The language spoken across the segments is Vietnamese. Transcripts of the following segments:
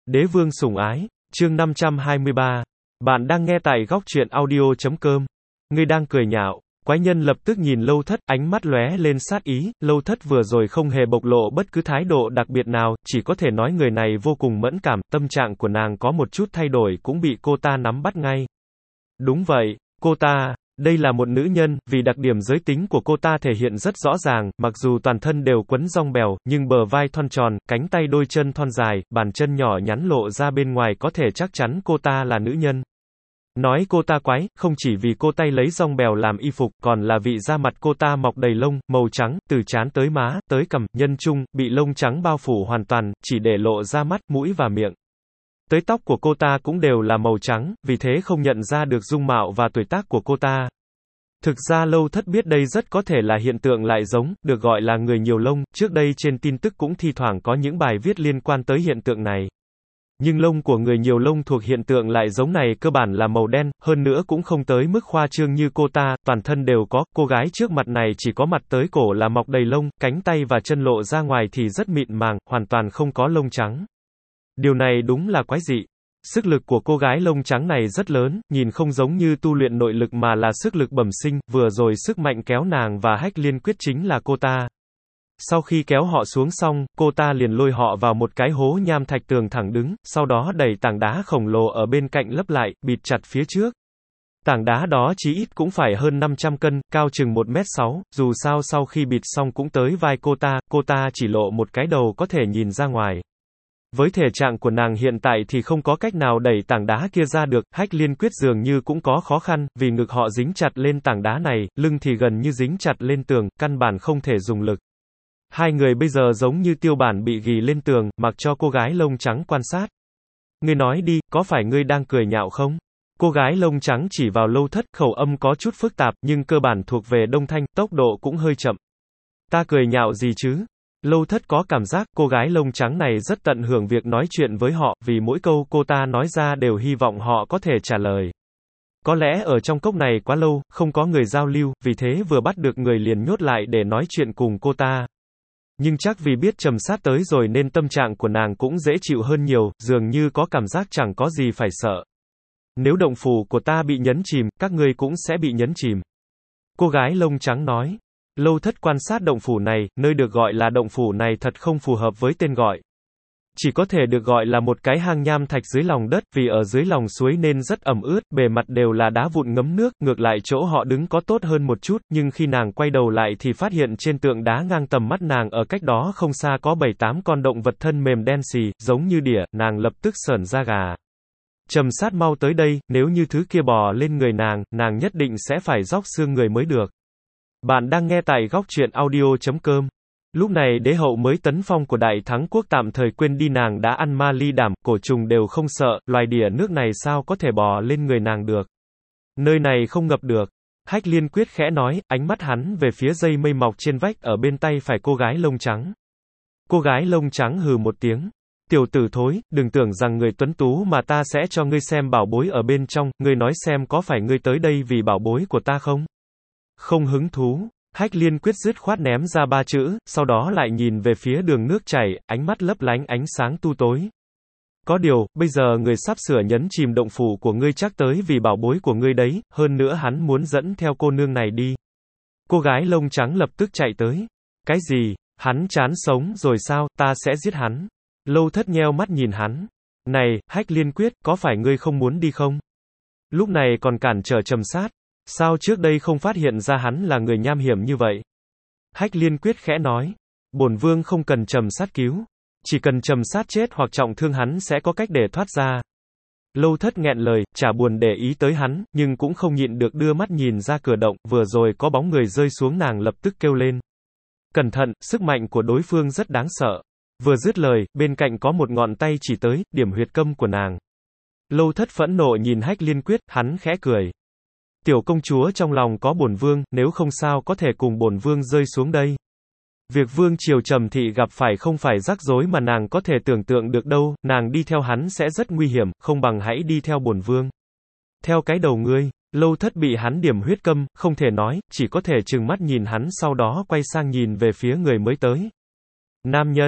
Đế vương sủng ái, chương 523. Bạn đang nghe tại góc truyện audio.com. Ngươi đang cười nhạo. Quái nhân lập tức nhìn Lâu Thất, ánh mắt lóe lên sát ý. Lâu Thất vừa rồi không hề bộc lộ bất cứ thái độ đặc biệt nào, chỉ có thể nói người này vô cùng mẫn cảm, tâm trạng của nàng có một chút thay đổi cũng bị cô ta nắm bắt ngay. Đúng vậy, cô ta, đây là một nữ nhân, vì đặc điểm giới tính của cô ta thể hiện rất rõ ràng, mặc dù toàn thân đều quấn dong bèo, nhưng bờ vai thon tròn, cánh tay đôi chân thon dài, bàn chân nhỏ nhắn lộ ra bên ngoài có thể chắc chắn cô ta là nữ nhân. Nói cô ta quái, không chỉ vì cô tay lấy dong bèo làm y phục, còn là vì da mặt cô ta mọc đầy lông, màu trắng, từ trán tới má, tới cằm, nhân trung, bị lông trắng bao phủ hoàn toàn, chỉ để lộ ra mắt, mũi và miệng. Tới tóc của cô ta cũng đều là màu trắng, vì thế không nhận ra được dung mạo và tuổi tác của cô ta. Thực ra Lâu Thất biết đây rất có thể là hiện tượng lại giống, được gọi là người nhiều lông, trước đây trên tin tức cũng thi thoảng có những bài viết liên quan tới hiện tượng này. Nhưng lông của người nhiều lông thuộc hiện tượng lại giống này cơ bản là màu đen, hơn nữa cũng không tới mức khoa trương như cô ta, toàn thân đều có, cô gái trước mặt này chỉ có mặt tới cổ là mọc đầy lông, cánh tay và chân lộ ra ngoài thì rất mịn màng, hoàn toàn không có lông trắng. Điều này đúng là quái dị. Sức lực của cô gái lông trắng này rất lớn, nhìn không giống như tu luyện nội lực mà là sức lực bẩm sinh, vừa rồi sức mạnh kéo nàng và Hách Liên Quyết chính là cô ta. Sau khi kéo họ xuống xong, cô ta liền lôi họ vào một cái hố nham thạch tường thẳng đứng, sau đó đẩy tảng đá khổng lồ ở bên cạnh lấp lại, bịt chặt phía trước. Tảng đá đó chí ít cũng phải hơn 500 cân, cao chừng 1m6, dù sao sau khi bịt xong cũng tới vai cô ta chỉ lộ một cái đầu có thể nhìn ra ngoài. Với thể trạng của nàng hiện tại thì không có cách nào đẩy tảng đá kia ra được, Hách Liên Quyết dường như cũng có khó khăn, vì ngực họ dính chặt lên tảng đá này, lưng thì gần như dính chặt lên tường, căn bản không thể dùng lực. Hai người bây giờ giống như tiêu bản bị ghì lên tường, mặc cho cô gái lông trắng quan sát. Ngươi nói đi, có phải ngươi đang cười nhạo không? Cô gái lông trắng chỉ vào Lâu Thất, khẩu âm có chút phức tạp, nhưng cơ bản thuộc về Đông Thanh, tốc độ cũng hơi chậm. Ta cười nhạo gì chứ? Lâu Thất có cảm giác, cô gái lông trắng này rất tận hưởng việc nói chuyện với họ, vì mỗi câu cô ta nói ra đều hy vọng họ có thể trả lời. Có lẽ ở trong cốc này quá lâu, không có người giao lưu, vì thế vừa bắt được người liền nhốt lại để nói chuyện cùng cô ta. Nhưng chắc vì biết Trầm Sát tới rồi nên tâm trạng của nàng cũng dễ chịu hơn nhiều, dường như có cảm giác chẳng có gì phải sợ. Nếu động phủ của ta bị nhấn chìm, các ngươi cũng sẽ bị nhấn chìm. Cô gái lông trắng nói. Lâu Thất quan sát động phủ này, nơi được gọi là động phủ này thật không phù hợp với tên gọi. Chỉ có thể được gọi là một cái hang nham thạch dưới lòng đất, vì ở dưới lòng suối nên rất ẩm ướt, bề mặt đều là đá vụn ngấm nước, ngược lại chỗ họ đứng có tốt hơn một chút, nhưng khi nàng quay đầu lại thì phát hiện trên tượng đá ngang tầm mắt nàng ở cách đó không xa có 7-8 con động vật thân mềm đen xì, giống như đỉa, nàng lập tức sởn da gà. Trầm Sát mau tới đây, nếu như thứ kia bò lên người nàng nhất định sẽ phải róc xương người mới được. Bạn đang nghe tại góc truyện audio.com. Lúc này đế hậu mới tấn phong của Đại Thắng quốc tạm thời quên đi nàng đã ăn ma ly đảm, cổ trùng đều không sợ, loài đỉa nước này sao có thể bò lên người nàng được. Nơi này không ngập được. Hách Liên Quyết khẽ nói, ánh mắt hắn về phía dây mây mọc trên vách ở bên tay phải cô gái lông trắng. Cô gái lông trắng hừ một tiếng. Tiểu tử thối, đừng tưởng rằng người tuấn tú mà ta sẽ cho ngươi xem bảo bối ở bên trong, ngươi nói xem có phải ngươi tới đây vì bảo bối của ta không? Không hứng thú. Hách Liên Quyết dứt khoát ném ra 3 chữ, sau đó lại nhìn về phía đường nước chảy, ánh mắt lấp lánh ánh sáng tu tối. Có điều, bây giờ người sắp sửa nhấn chìm động phủ của ngươi chắc tới vì bảo bối của ngươi đấy, hơn nữa hắn muốn dẫn theo cô nương này đi. Cô gái lông trắng lập tức chạy tới. Cái gì? Hắn chán sống rồi sao, ta sẽ giết hắn. Lâu Thất nheo mắt nhìn hắn. Này, Hách Liên Quyết, có phải ngươi không muốn đi không? Lúc này còn cản trở Trầm Sát. Sao trước đây không phát hiện ra hắn là người nham hiểm như vậy? Hách Liên Quyết khẽ nói. Bổn vương không cần Trầm Sát cứu. Chỉ cần Trầm Sát chết hoặc trọng thương hắn sẽ có cách để thoát ra. Lâu Thất nghẹn lời, chả buồn để ý tới hắn, nhưng cũng không nhịn được đưa mắt nhìn ra cửa động, vừa rồi có bóng người rơi xuống nàng lập tức kêu lên. Cẩn thận, sức mạnh của đối phương rất đáng sợ. Vừa dứt lời, bên cạnh có một ngọn tay chỉ tới, điểm huyệt câm của nàng. Lâu Thất phẫn nộ nhìn Hách Liên Quyết, hắn khẽ cười. Tiểu công chúa trong lòng có bổn vương, nếu không sao có thể cùng bổn vương rơi xuống đây. Việc vương triều Trầm thị gặp phải không phải rắc rối mà nàng có thể tưởng tượng được đâu, nàng đi theo hắn sẽ rất nguy hiểm, không bằng hãy đi theo bổn vương. Theo cái đầu ngươi. Lâu Thất bị hắn điểm huyết câm, không thể nói, chỉ có thể trừng mắt nhìn hắn sau đó quay sang nhìn về phía người mới tới. Nam nhân.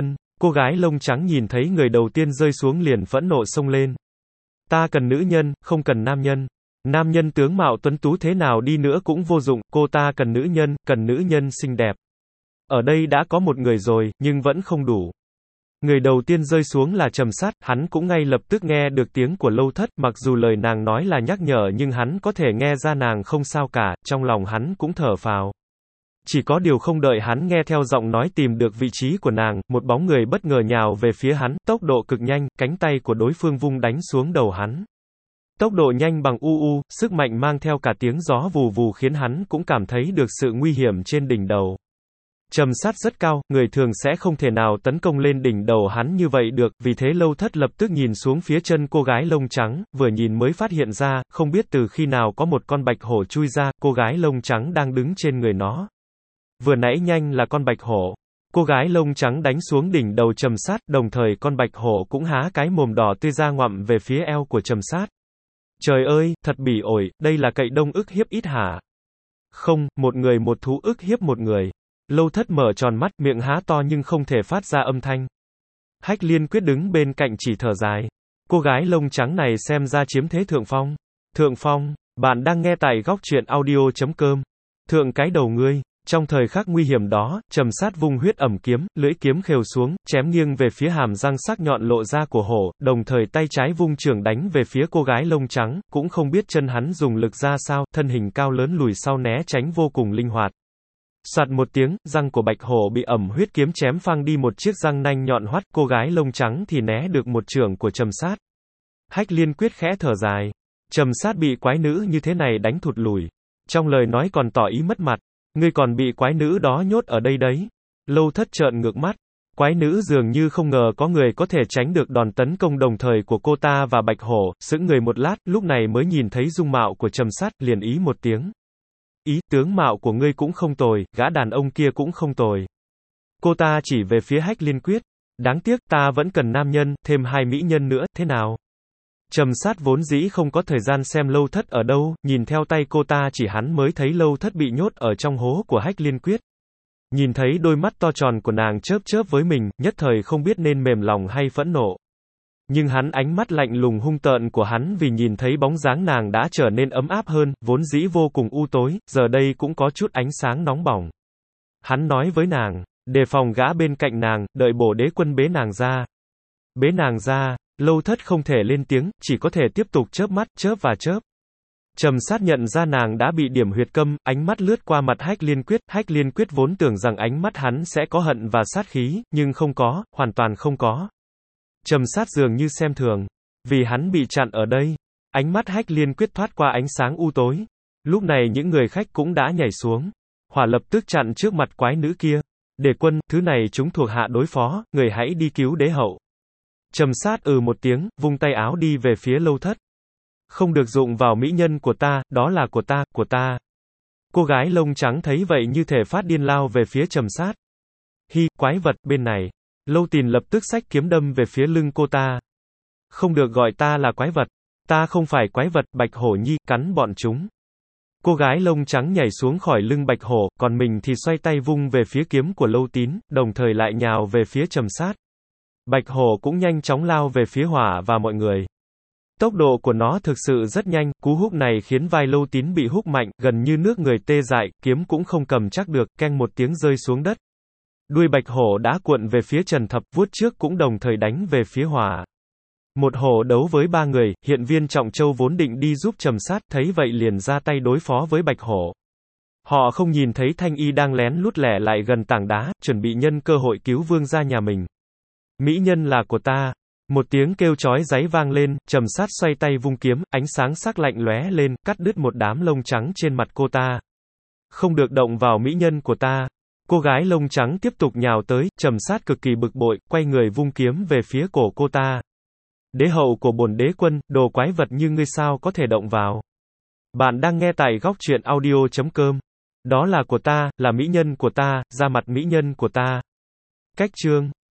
Cô gái lông trắng nhìn thấy người đầu tiên rơi xuống liền phẫn nộ xông lên. Ta cần nữ nhân, không cần nam nhân. Nam nhân tướng mạo tuấn tú thế nào đi nữa cũng vô dụng, cô ta cần nữ nhân xinh đẹp. Ở đây đã có một người rồi, nhưng vẫn không đủ. Người đầu tiên rơi xuống là Trầm Sát, hắn cũng ngay lập tức nghe được tiếng của Lâu Thất, mặc dù lời nàng nói là nhắc nhở nhưng hắn có thể nghe ra nàng không sao cả, trong lòng hắn cũng thở phào. Chỉ có điều không đợi hắn nghe theo giọng nói tìm được vị trí của nàng, một bóng người bất ngờ nhào về phía hắn, tốc độ cực nhanh, cánh tay của đối phương vung đánh xuống đầu hắn. Tốc độ nhanh bằng sức mạnh mang theo cả tiếng gió vù vù khiến hắn cũng cảm thấy được sự nguy hiểm trên đỉnh đầu. Trầm Sát rất cao, người thường sẽ không thể nào tấn công lên đỉnh đầu hắn như vậy được, vì thế Lâu Thất lập tức nhìn xuống phía chân cô gái lông trắng, vừa nhìn mới phát hiện ra, không biết từ khi nào có một con bạch hổ chui ra, cô gái lông trắng đang đứng trên người nó. Vừa nãy nhanh là con bạch hổ. Cô gái lông trắng đánh xuống đỉnh đầu Trầm Sát, đồng thời con bạch hổ cũng há cái mồm đỏ tươi ra ngoặm về phía eo của Trầm Sát. Trời ơi, thật bỉ ổi, đây là cậy đông ức hiếp ít hả? Không, một người một thú ức hiếp một người. Lâu Thất mở tròn mắt, miệng há to nhưng không thể phát ra âm thanh. Hách Liên Quyết đứng bên cạnh chỉ thở dài. Cô gái lông trắng này xem ra chiếm thế thượng phong. Thượng phong, bạn đang nghe tại góc truyện audio.com. Thượng cái đầu ngươi. Trong thời khắc nguy hiểm đó, Trầm Sát vung huyết ẩm kiếm, lưỡi kiếm khều xuống, chém nghiêng về phía hàm răng sắc nhọn lộ ra của hổ, đồng thời tay trái vung chưởng đánh về phía cô gái lông trắng, cũng không biết chân hắn dùng lực ra sao, thân hình cao lớn lùi sau né tránh vô cùng linh hoạt. Soạt một tiếng, răng của bạch hổ bị ẩm huyết kiếm chém phăng đi một chiếc răng nanh nhọn hoắt, cô gái lông trắng thì né được một chưởng của Trầm Sát. Hách Liên Quyết khẽ thở dài. Trầm Sát bị quái nữ như thế này đánh thụt lùi. Trong lời nói còn tỏ ý mất mặt. Ngươi còn bị quái nữ đó nhốt ở đây đấy. Lâu Thất trợn ngược mắt. Quái nữ dường như không ngờ có người có thể tránh được đòn tấn công đồng thời của cô ta và bạch hổ, sững người một lát, lúc này mới nhìn thấy dung mạo của Trầm Sát, liền ý một tiếng. Ý, tướng mạo của ngươi cũng không tồi, gã đàn ông kia cũng không tồi. Cô ta chỉ về phía Hách Liên Quyết. Đáng tiếc, ta vẫn cần nam nhân, thêm 2 mỹ nhân nữa, thế nào? Trầm Sát vốn dĩ không có thời gian xem Lâu Thất ở đâu, nhìn theo tay cô ta chỉ hắn mới thấy Lâu Thất bị nhốt ở trong hố của Hách Liên Quyết. Nhìn thấy đôi mắt to tròn của nàng chớp chớp với mình, nhất thời không biết nên mềm lòng hay phẫn nộ. Nhưng hắn ánh mắt lạnh lùng hung tợn của hắn vì nhìn thấy bóng dáng nàng đã trở nên ấm áp hơn, vốn dĩ vô cùng u tối, giờ đây cũng có chút ánh sáng nóng bỏng. Hắn nói với nàng, đề phòng gã bên cạnh nàng, đợi bổ đế quân bế nàng ra. Bế nàng ra. Lâu Thất không thể lên tiếng, chỉ có thể tiếp tục chớp mắt, chớp và chớp. Trầm Sát nhận ra nàng đã bị điểm huyệt câm, ánh mắt lướt qua mặt Hách Liên Quyết vốn tưởng rằng ánh mắt hắn sẽ có hận và sát khí, nhưng không có, hoàn toàn không có. Trầm Sát dường như xem thường, vì hắn bị chặn ở đây. Ánh mắt Hách Liên Quyết thoát qua ánh sáng u tối. Lúc này những người khách cũng đã nhảy xuống. Hỏa lập tức chặn trước mặt quái nữ kia. Đề quân, thứ này chúng thuộc hạ đối phó, người hãy đi cứu đế hậu. Trầm Sát một tiếng, vung tay áo đi về phía Lâu Thất. Không được dụng vào mỹ nhân của ta, đó là của ta. Cô gái lông trắng thấy vậy như thể phát điên lao về phía Trầm Sát. Hi, quái vật, bên này. Lâu Tìn lập tức xách kiếm đâm về phía lưng cô ta. Không được gọi ta là quái vật. Ta không phải quái vật, Bạch Hổ Nhi, cắn bọn chúng. Cô gái lông trắng nhảy xuống khỏi lưng Bạch Hổ, còn mình thì xoay tay vung về phía kiếm của Lâu Tín, đồng thời lại nhào về phía Trầm Sát. Bạch hổ cũng nhanh chóng lao về phía Hỏa và mọi người. Tốc độ của nó thực sự rất nhanh, cú húc này khiến vai Lâu Tín bị húc mạnh, gần như nước người tê dại, kiếm cũng không cầm chắc được, keng một tiếng rơi xuống đất. Đuôi bạch hổ đã cuộn về phía Trần Thập, vuốt trước cũng đồng thời đánh về phía Hỏa. Một hổ đấu với 3 người, hiện viên Trọng Châu vốn định đi giúp Trầm Sát, thấy vậy liền ra tay đối phó với bạch hổ. Họ không nhìn thấy Thanh Y đang lén lút lẻ lại gần tảng đá, chuẩn bị nhân cơ hội cứu vương gia nhà mình. Mỹ nhân là của ta. Một tiếng kêu chói dáy vang lên, Trầm Sát xoay tay vung kiếm, ánh sáng sắc lạnh lóe lên, cắt đứt một đám lông trắng trên mặt cô ta. Không được động vào mỹ nhân của ta. Cô gái lông trắng tiếp tục nhào tới, Trầm Sát cực kỳ bực bội, quay người vung kiếm về phía cổ cô ta. Đế hậu của bổn đế quân, đồ quái vật như ngươi sao có thể động vào. Bạn đang nghe tại góc truyện audio.com. Đó là của ta, là mỹ nhân của ta, ra mặt mỹ nhân của ta. Cách chương